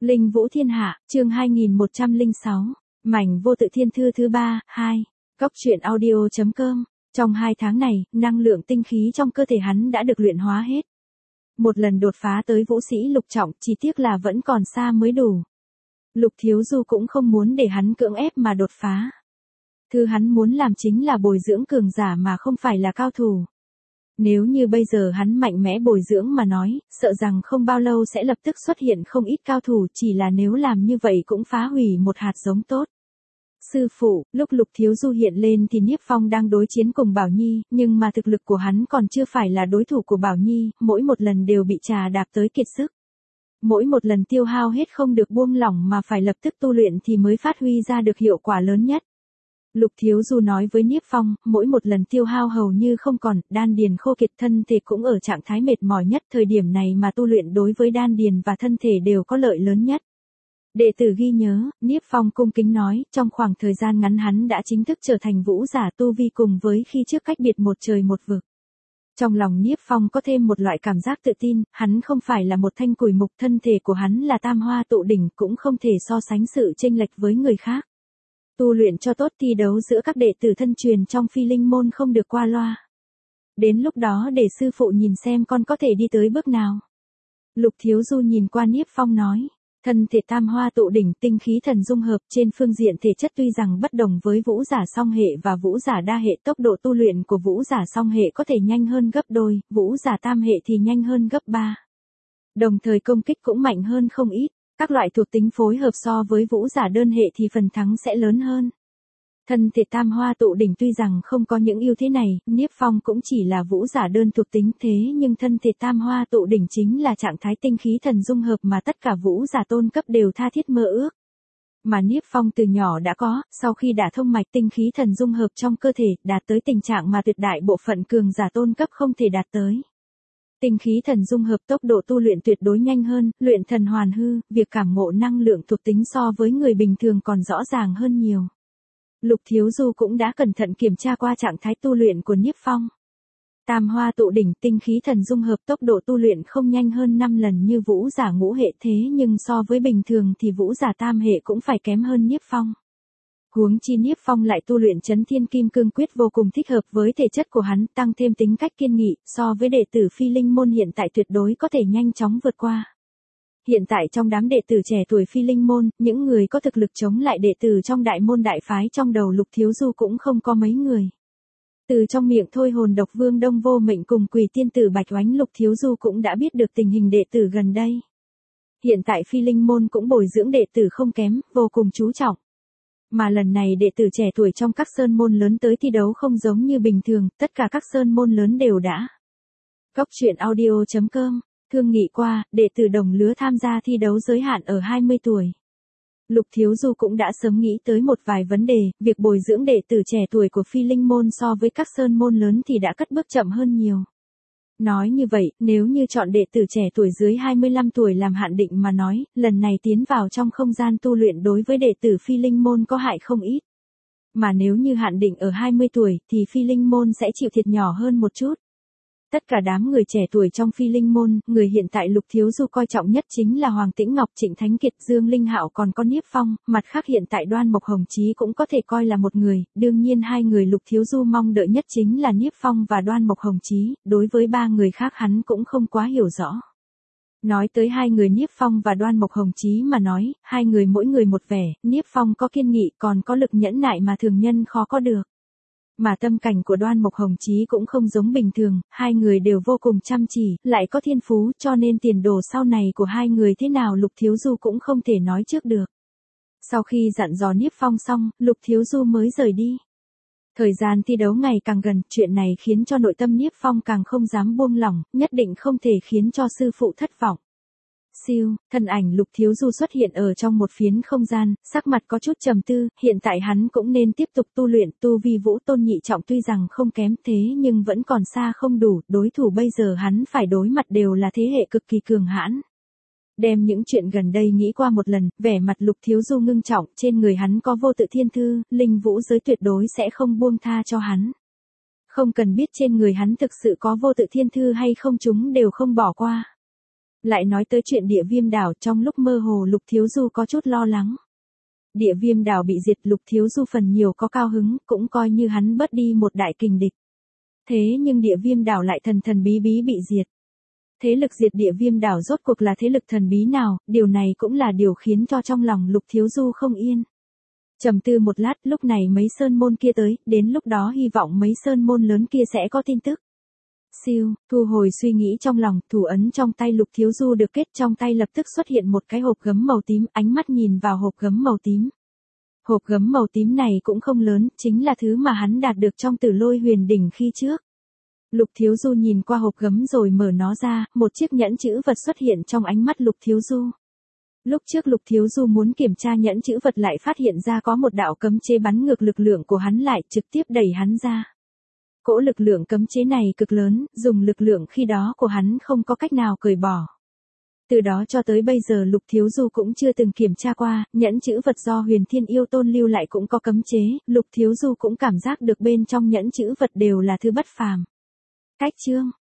Linh Vũ Thiên Hạ, chương 2106, mảnh vô tự thiên thư thứ 3, 2, Cóc truyện audio.com. Trong 2 tháng này, năng lượng tinh khí trong cơ thể hắn đã được luyện hóa hết. Một lần đột phá tới vũ sĩ lục trọng, chỉ tiếc là vẫn còn xa mới đủ. Lục Thiếu Du cũng không muốn để hắn cưỡng ép mà đột phá. Thứ hắn muốn làm chính là bồi dưỡng cường giả mà không phải là cao thủ. Nếu như bây giờ hắn mạnh mẽ bồi dưỡng mà nói, sợ rằng không bao lâu sẽ lập tức xuất hiện không ít cao thủ, chỉ là nếu làm như vậy cũng phá hủy một hạt giống tốt. Sư phụ, lúc Lục Thiếu Du hiện lên thì Niếp Phong đang đối chiến cùng Bảo Nhi, nhưng mà thực lực của hắn còn chưa phải là đối thủ của Bảo Nhi, mỗi một lần đều bị trà đạp tới kiệt sức. Mỗi một lần tiêu hao hết không được buông lỏng mà phải lập tức tu luyện thì mới phát huy ra được hiệu quả lớn nhất. Lục Thiếu Du nói với Niếp Phong, mỗi một lần tiêu hao hầu như không còn, đan điền khô kiệt, thân thể cũng ở trạng thái mệt mỏi nhất, thời điểm này mà tu luyện đối với đan điền và thân thể đều có lợi lớn nhất. Đệ tử ghi nhớ, Niếp Phong cung kính nói, trong khoảng thời gian ngắn hắn đã chính thức trở thành vũ giả tu vi cùng với khi trước cách biệt một trời một vực. Trong lòng Niếp Phong có thêm một loại cảm giác tự tin, hắn không phải là một thanh củi mục, thân thể của hắn là tam hoa tụ đỉnh, cũng không thể so sánh sự chênh lệch với người khác. Tu luyện cho tốt, thi đấu giữa các đệ tử thân truyền trong Phi Linh môn không được qua loa. Đến lúc đó để sư phụ nhìn xem con có thể đi tới bước nào. Lục Thiếu Du nhìn qua Niếp Phong nói, thân thể tam hoa tụ đỉnh, tinh khí thần dung hợp, trên phương diện thể chất tuy rằng bất đồng với vũ giả song hệ và vũ giả đa hệ, tốc độ tu luyện của vũ giả song hệ có thể nhanh hơn gấp đôi, vũ giả tam hệ thì nhanh hơn gấp 3. Đồng thời công kích cũng mạnh hơn không ít. Các loại thuộc tính phối hợp so với vũ giả đơn hệ thì phần thắng sẽ lớn hơn. Thân thể tam hoa tụ đỉnh tuy rằng không có những ưu thế này, Niếp Phong cũng chỉ là vũ giả đơn thuộc tính, thế nhưng thân thể tam hoa tụ đỉnh chính là trạng thái tinh khí thần dung hợp mà tất cả vũ giả tôn cấp đều tha thiết mơ ước. Mà Niếp Phong từ nhỏ đã có, sau khi đã thông mạch tinh khí thần dung hợp trong cơ thể, đạt tới tình trạng mà tuyệt đại bộ phận cường giả tôn cấp không thể đạt tới. Tinh khí thần dung hợp, tốc độ tu luyện tuyệt đối nhanh hơn, luyện thần hoàn hư, việc cảm ngộ năng lượng thuộc tính so với người bình thường còn rõ ràng hơn nhiều. Lục Thiếu Du cũng đã cẩn thận kiểm tra qua trạng thái tu luyện của Niếp Phong. Tam hoa tụ đỉnh, tinh khí thần dung hợp, tốc độ tu luyện không nhanh hơn 5 lần như vũ giả ngũ hệ, thế nhưng so với bình thường thì vũ giả tam hệ cũng phải kém hơn Niếp Phong. Huống chi Niếp Phong lại tu luyện Chấn Thiên Kim Cương Quyết vô cùng thích hợp với thể chất của hắn, tăng thêm tính cách kiên nghị, so với đệ tử Phi Linh môn hiện tại tuyệt đối có thể nhanh chóng vượt qua. Hiện tại trong đám đệ tử trẻ tuổi Phi Linh môn, những người có thực lực chống lại đệ tử trong đại môn đại phái trong đầu Lục Thiếu Du cũng không có mấy người. Từ trong miệng Thôi Hồn Độc Vương Đông Vô Mệnh cùng Quỷ Tiên Tử Bạch Oánh, Lục Thiếu Du cũng đã biết được tình hình đệ tử gần đây. Hiện tại Phi Linh môn cũng bồi dưỡng đệ tử không kém, vô cùng chú trọng. Mà lần này đệ tử trẻ tuổi trong các sơn môn lớn tới thi đấu không giống như bình thường, tất cả các sơn môn lớn đều đã. Cóc truyện audio.com, thương nghị qua, đệ tử đồng lứa tham gia thi đấu giới hạn ở 20 tuổi. Lục Thiếu Du cũng đã sớm nghĩ tới một vài vấn đề, việc bồi dưỡng đệ tử trẻ tuổi của Phi Linh môn so với các sơn môn lớn thì đã cất bước chậm hơn nhiều. Nói như vậy, nếu như chọn đệ tử trẻ tuổi dưới 25 tuổi làm hạn định mà nói, lần này tiến vào trong không gian tu luyện đối với đệ tử Phi Linh môn có hại không ít. Mà nếu như hạn định ở 20 tuổi thì Phi Linh môn sẽ chịu thiệt nhỏ hơn một chút. Tất cả đám người trẻ tuổi trong Phi Linh môn, người hiện tại Lục Thiếu Du coi trọng nhất chính là Hoàng Tĩnh Ngọc, Trịnh Thánh Kiệt, Dương Linh Hạo còn có Niếp Phong, mặt khác hiện tại Đoan Mộc Hồng Chí cũng có thể coi là một người, đương nhiên hai người Lục Thiếu Du mong đợi nhất chính là Niếp Phong và Đoan Mộc Hồng Chí, đối với ba người khác hắn cũng không quá hiểu rõ. Nói tới hai người Niếp Phong và Đoan Mộc Hồng Chí mà nói, hai người mỗi người một vẻ, Niếp Phong có kiên nghị còn có lực nhẫn nại mà thường nhân khó có được. Mà tâm cảnh của Đoan Mộc Hồng Chí cũng không giống bình thường, hai người đều vô cùng chăm chỉ, lại có thiên phú, cho nên tiền đồ sau này của hai người thế nào Lục Thiếu Du cũng không thể nói trước được. Sau khi dặn dò Niếp Phong xong, Lục Thiếu Du mới rời đi. Thời gian thi đấu ngày càng gần, chuyện này khiến cho nội tâm Niếp Phong càng không dám buông lỏng, nhất định không thể khiến cho sư phụ thất vọng. Siêu, thân ảnh Lục Thiếu Du xuất hiện ở trong một phiến không gian, sắc mặt có chút trầm tư, hiện tại hắn cũng nên tiếp tục tu luyện, tu vi vũ tôn nhị trọng tuy rằng không kém thế nhưng vẫn còn xa không đủ, đối thủ bây giờ hắn phải đối mặt đều là thế hệ cực kỳ cường hãn. Đem những chuyện gần đây nghĩ qua một lần, vẻ mặt Lục Thiếu Du ngưng trọng, trên người hắn có vô tự thiên thư, linh vũ giới tuyệt đối sẽ không buông tha cho hắn. Không cần biết trên người hắn thực sự có vô tự thiên thư hay không, chúng đều không bỏ qua. Lại nói tới chuyện Địa Viêm đảo, trong lúc mơ hồ Lục Thiếu Du có chút lo lắng. Địa Viêm đảo bị diệt, Lục Thiếu Du phần nhiều có cao hứng, cũng coi như hắn bớt đi một đại kình địch. Thế nhưng Địa Viêm đảo lại thần thần bí bí bị diệt. Thế lực diệt Địa Viêm đảo rốt cuộc là thế lực thần bí nào, điều này cũng là điều khiến cho trong lòng Lục Thiếu Du không yên. Trầm tư một lát, lúc này mấy sơn môn kia tới, đến lúc đó hy vọng mấy sơn môn lớn kia sẽ có tin tức. Siêu, thu hồi suy nghĩ trong lòng, thủ ấn trong tay Lục Thiếu Du được kết, trong tay lập tức xuất hiện một cái hộp gấm màu tím, ánh mắt nhìn vào hộp gấm màu tím. Hộp gấm màu tím này cũng không lớn, chính là thứ mà hắn đạt được trong Tử Lôi Huyền Đỉnh khi trước. Lục Thiếu Du nhìn qua hộp gấm rồi mở nó ra, một chiếc nhẫn chữ vật xuất hiện trong ánh mắt Lục Thiếu Du. Lúc trước Lục Thiếu Du muốn kiểm tra nhẫn chữ vật lại phát hiện ra có một đạo cấm chế bắn ngược lực lượng của hắn lại, trực tiếp đẩy hắn ra. Cỗ lực lượng cấm chế này cực lớn, dùng lực lượng khi đó của hắn không có cách nào cởi bỏ. Từ đó cho tới bây giờ Lục Thiếu Du cũng chưa từng kiểm tra qua, nhẫn chữ vật do Huyền Thiên Yêu Tôn lưu lại cũng có cấm chế, Lục Thiếu Du cũng cảm giác được bên trong nhẫn chữ vật đều là thứ bất phàm. Cách chương